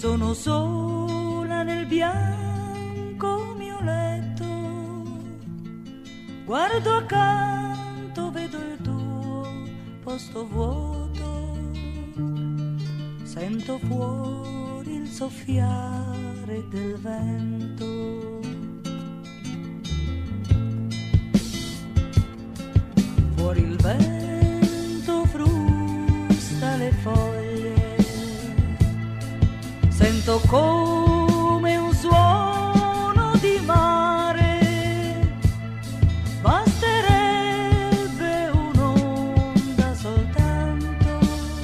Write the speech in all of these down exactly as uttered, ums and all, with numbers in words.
Sono sola nel bianco mio letto, guardo accanto, vedo il tuo posto vuoto, sento fuori il soffiare del vento. Fuori il vento frusta le foglie, sento come un suono di mare, basterebbe un'onda soltanto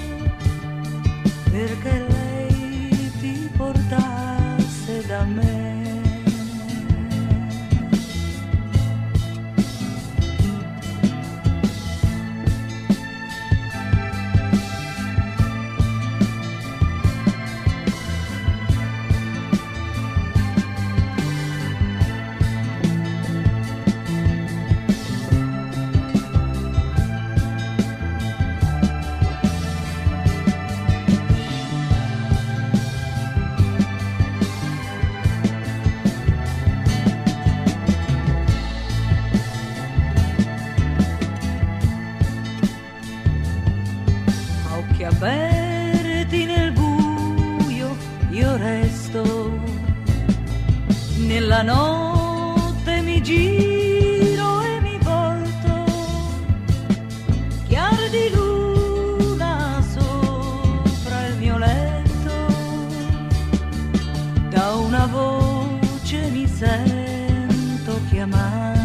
perché lei ti portasse da me. Occhi aperti nel buio, io resto, nella notte mi giro e mi volto, chiaro di luna sopra il mio letto, da una voce mi sento chiamare.